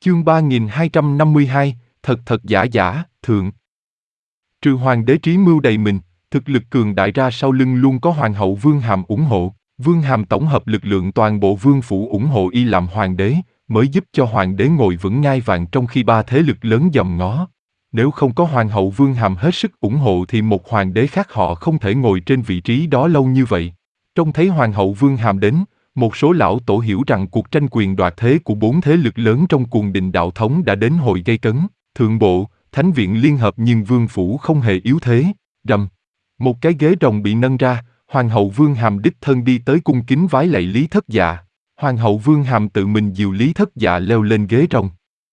Chương 3252, thật thật giả giả, thượng. Trừ hoàng đế trí mưu đầy mình, thực lực cường đại ra sau lưng luôn có hoàng hậu Vương Hàm ủng hộ. Vương Hàm tổng hợp lực lượng toàn bộ vương phủ ủng hộ y làm hoàng đế, mới giúp cho hoàng đế ngồi vững ngai vàng trong khi ba thế lực lớn dòm ngó. Nếu không có hoàng hậu Vương Hàm hết sức ủng hộ thì một hoàng đế khác họ không thể ngồi trên vị trí đó lâu như vậy. Trông thấy hoàng hậu Vương Hàm đến, một số lão tổ hiểu rằng cuộc tranh quyền đoạt thế của bốn thế lực lớn trong cuồng đình đạo thống đã đến hồi gây cấn. Thượng bộ, thánh viện liên hợp nhưng vương phủ không hề yếu thế. Rầm, một cái ghế rồng bị nâng ra, hoàng hậu Vương Hàm đích thân đi tới cung kính vái lạy Lý Thất Dạ. Hoàng hậu Vương Hàm tự mình dìu Lý Thất Dạ leo lên ghế rồng.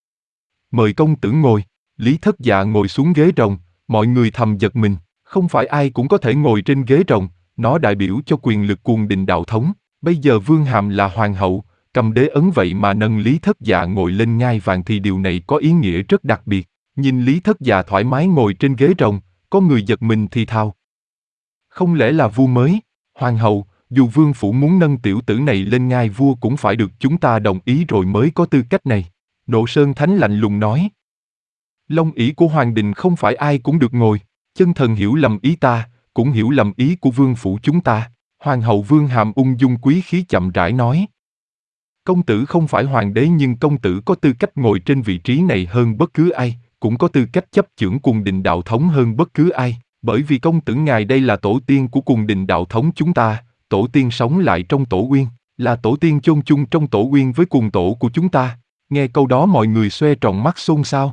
Mời công tử ngồi. Lý Thất Dạ ngồi xuống ghế rồng, mọi người thầm giật mình, không phải ai cũng có thể ngồi trên ghế rồng, nó đại biểu cho quyền lực cuồng đình đạo thống. Bây giờ Vương Hàm là hoàng hậu, cầm đế ấn vậy mà nâng Lý Thất Dạ ngồi lên ngai vàng thì điều này có ý nghĩa rất đặc biệt. Nhìn Lý Thất Dạ thoải mái ngồi trên ghế rồng, có người giật mình thì thào. Không lẽ là vua mới? Hoàng hậu, dù vương phủ muốn nâng tiểu tử này lên ngai vua cũng phải được chúng ta đồng ý rồi mới có tư cách này. Nộ Sơn Thánh lạnh lùng nói. Long ỷ của hoàng đình không phải ai cũng được ngồi, chân thần hiểu lầm ý ta, cũng hiểu lầm ý của vương phủ chúng ta. Hoàng hậu Vương Hàm ung dung quý khí chậm rãi nói. Công tử không phải hoàng đế nhưng công tử có tư cách ngồi trên vị trí này hơn bất cứ ai, cũng có tư cách chấp chưởng cuồng đình đạo thống hơn bất cứ ai, bởi vì công tử ngài đây là tổ tiên của cuồng đình đạo thống chúng ta, tổ tiên sống lại trong tổ uyên, là tổ tiên chôn chung trong tổ uyên với cuồng tổ của chúng ta. Nghe câu đó mọi người xoe tròn mắt xôn xao.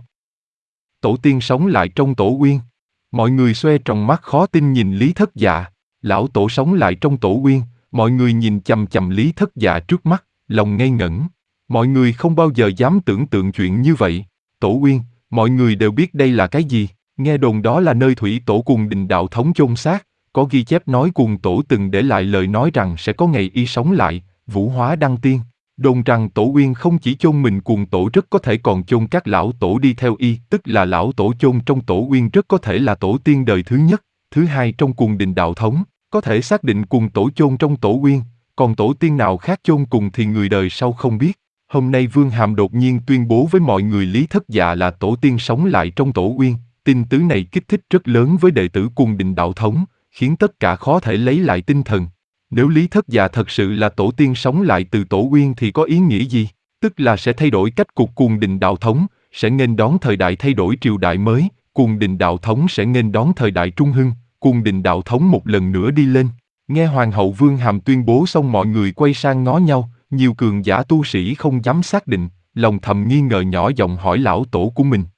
Tổ tiên sống lại trong tổ uyên. Mọi người xoe tròn mắt khó tin nhìn Lý Thất Dạ. Lão tổ sống lại trong tổ uyên, mọi người nhìn chằm chằm Lý Thất Dạ trước mắt, lòng ngây ngẩn. Mọi người không bao giờ dám tưởng tượng chuyện như vậy. Tổ uyên, mọi người đều biết đây là cái gì. Nghe đồn đó là nơi thủy tổ cuồng đình đạo thống chôn xác. Có ghi chép nói cuồng tổ từng để lại lời nói rằng sẽ có ngày y sống lại, vũ hóa đăng tiên. Đồn rằng tổ uyên không chỉ chôn mình cuồng tổ rất có thể còn chôn các lão tổ đi theo y, tức là lão tổ chôn trong tổ uyên rất có thể là tổ tiên đời thứ nhất, thứ hai trong cuồng đình đạo thống. Có thể xác định cuồng tổ chôn trong tổ uyên, còn tổ tiên nào khác chôn cùng thì người đời sau không biết. Hôm nay Vương Hàm đột nhiên tuyên bố với mọi người Lý Thất Dạ là tổ tiên sống lại trong tổ uyên, tin tứ này kích thích rất lớn với đệ tử cuồng đình đạo thống, khiến tất cả khó thể lấy lại tinh thần. Nếu Lý Thất Dạ thật sự là tổ tiên sống lại từ tổ uyên thì có ý nghĩa gì? Tức là sẽ thay đổi cách cục cuồng đình đạo thống, sẽ nghênh đón thời đại thay đổi triều đại mới, cuồng đình đạo thống sẽ nghênh đón thời đại trung hưng, cuồng đình đạo thống một lần nữa đi lên. Nghe Hoàng hậu Vương Hàm tuyên bố xong mọi người quay sang ngó nhau, nhiều cường giả tu sĩ không dám xác định, lòng thầm nghi ngờ nhỏ giọng hỏi lão tổ của mình.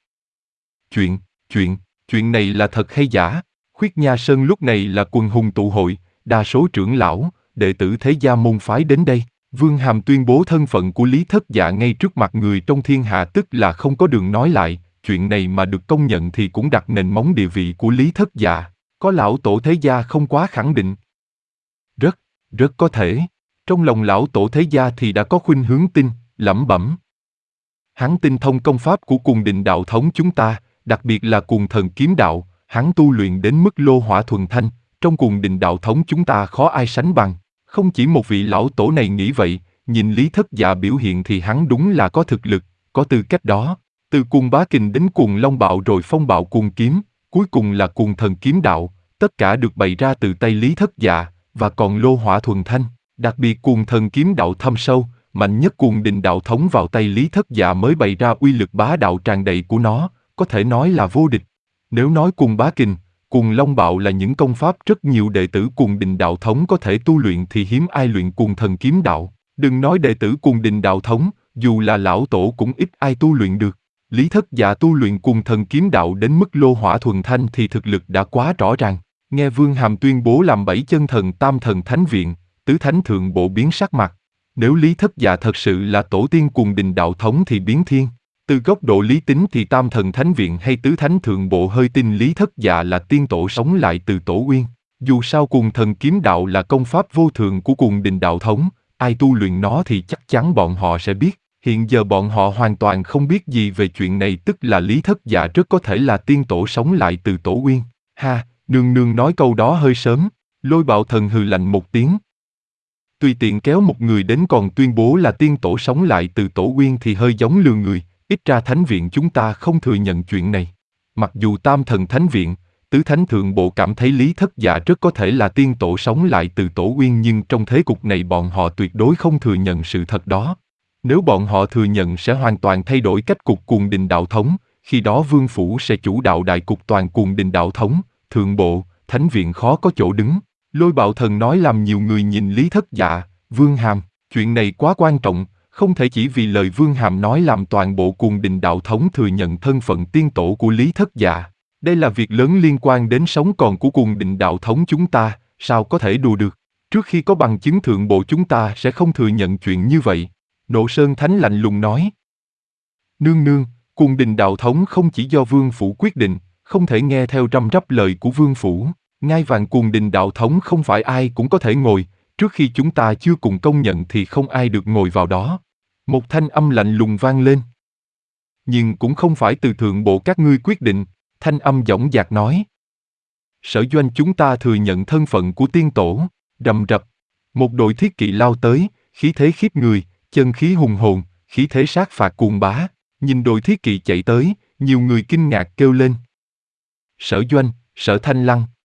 Chuyện này là thật hay giả? Khuyết Nha Sơn lúc này là quần hùng tụ hội, đa số trưởng lão, đệ tử thế gia môn phái đến đây. Vương Hàm tuyên bố thân phận của Lý Thất Dạ ngay trước mặt người trong thiên hạ tức là không có đường nói lại, chuyện này mà được công nhận thì cũng đặt nền móng địa vị của Lý Thất Dạ. Có lão tổ thế gia không quá khẳng định. Rất có thể. Trong lòng lão tổ thế gia thì đã có khuynh hướng tin, lẩm bẩm. Hắn tinh thông công pháp của cuồng đình đạo thống chúng ta, đặc biệt là cuồng thần kiếm đạo, hắn tu luyện đến mức lô hỏa thuần thanh, trong cuồng đình đạo thống chúng ta khó ai sánh bằng. Không chỉ một vị lão tổ này nghĩ vậy, nhìn Lý Thất Dạ biểu hiện thì hắn đúng là có thực lực, có tư cách đó. Từ cuồng bá kình đến cuồng long bạo rồi phong bạo cuồng kiếm, cuối cùng là cuồng thần kiếm đạo, tất cả được bày ra từ tay Lý Thất Dạ, và còn lô hỏa thuần thanh. Đặc biệt cuồng thần kiếm đạo thâm sâu, mạnh nhất cuồng đình đạo thống vào tay Lý Thất Dạ mới bày ra uy lực bá đạo tràn đầy của nó, có thể nói là vô địch. Nếu nói cuồng bá kình, cuồng long bạo là những công pháp rất nhiều đệ tử cuồng đình đạo thống có thể tu luyện thì hiếm ai luyện cuồng thần kiếm đạo. Đừng nói đệ tử cuồng đình đạo thống, dù là lão tổ cũng ít ai tu luyện được. Lý Thất Dạ tu luyện cuồng thần kiếm đạo đến mức lô hỏa thuần thanh thì thực lực đã quá rõ ràng. Nghe Vương Hàm tuyên bố làm 7 chân thần tam thần thánh viện, tứ thánh thượng bộ biến sắc mặt. Nếu Lý Thất Dạ thật sự là tổ tiên cuồng đình đạo thống thì biến thiên. Từ góc độ lý tính thì tam thần thánh viện hay tứ thánh thượng bộ hơi tin Lý Thất Dạ là tiên tổ sống lại từ tổ uyên. Dù sao cuồng thần kiếm đạo là công pháp vô thượng của cuồng đình đạo thống, ai tu luyện nó thì chắc chắn bọn họ sẽ biết. Hiện giờ bọn họ hoàn toàn không biết gì về chuyện này, tức là Lý Thất Dạ rất có thể là tiên tổ sống lại từ tổ uyên. Ha, nương nương nói câu đó hơi sớm. Lôi Bạo Thần hừ lạnh một tiếng. Tùy tiện kéo một người đến còn tuyên bố là tiên tổ sống lại từ tổ uyên thì hơi giống lừa người, Ít ra thánh viện chúng ta không thừa nhận chuyện này. Mặc dù tam thần thánh viện, tứ thánh thượng bộ cảm thấy Lý Thất Dạ rất có thể là tiên tổ sống lại từ tổ uyên, nhưng trong thế cục này bọn họ tuyệt đối không thừa nhận sự thật đó. Nếu bọn họ thừa nhận sẽ hoàn toàn thay đổi cách cục Cuồng Đình đạo thống, khi đó Vương Phủ sẽ chủ đạo đại cục toàn Cuồng Đình đạo thống, thượng bộ, thánh viện khó có chỗ đứng. Lôi Bạo Thần nói làm nhiều người nhìn Lý Thất Dạ, Vương Hàm, chuyện này quá quan trọng, không thể chỉ vì lời Vương Hàm nói làm toàn bộ Cuồng Đình đạo thống thừa nhận thân phận tiên tổ của Lý Thất Dạ. Đây là việc lớn liên quan đến sống còn của Cuồng Đình đạo thống chúng ta, sao có thể đùa được. Trước khi có bằng chứng thượng bộ chúng ta sẽ không thừa nhận chuyện như vậy. Nộ Sơn Thánh lạnh lùng nói. Nương nương, Cuồng Đình đạo thống không chỉ do Vương Phủ quyết định, không thể nghe theo răm rắp lời của Vương Phủ. Ngai vàng Cuồng Đình đạo thống không phải ai cũng có thể ngồi, trước khi chúng ta chưa cùng công nhận thì không ai được ngồi vào đó. Một thanh âm lạnh lùng vang lên. Nhưng cũng không phải từ thượng bộ các ngươi quyết định, thanh âm dõng dạc nói. Sở Doanh chúng ta thừa nhận thân phận của tiên tổ, rầm rập. Một đội thiết kỵ lao tới, khí thế khiếp người, chân khí hùng hồn, khí thế sát phạt cuồng bá. Nhìn đội thiết kỵ chạy tới, nhiều người kinh ngạc kêu lên. Sở Doanh, Sở Thanh Lăng,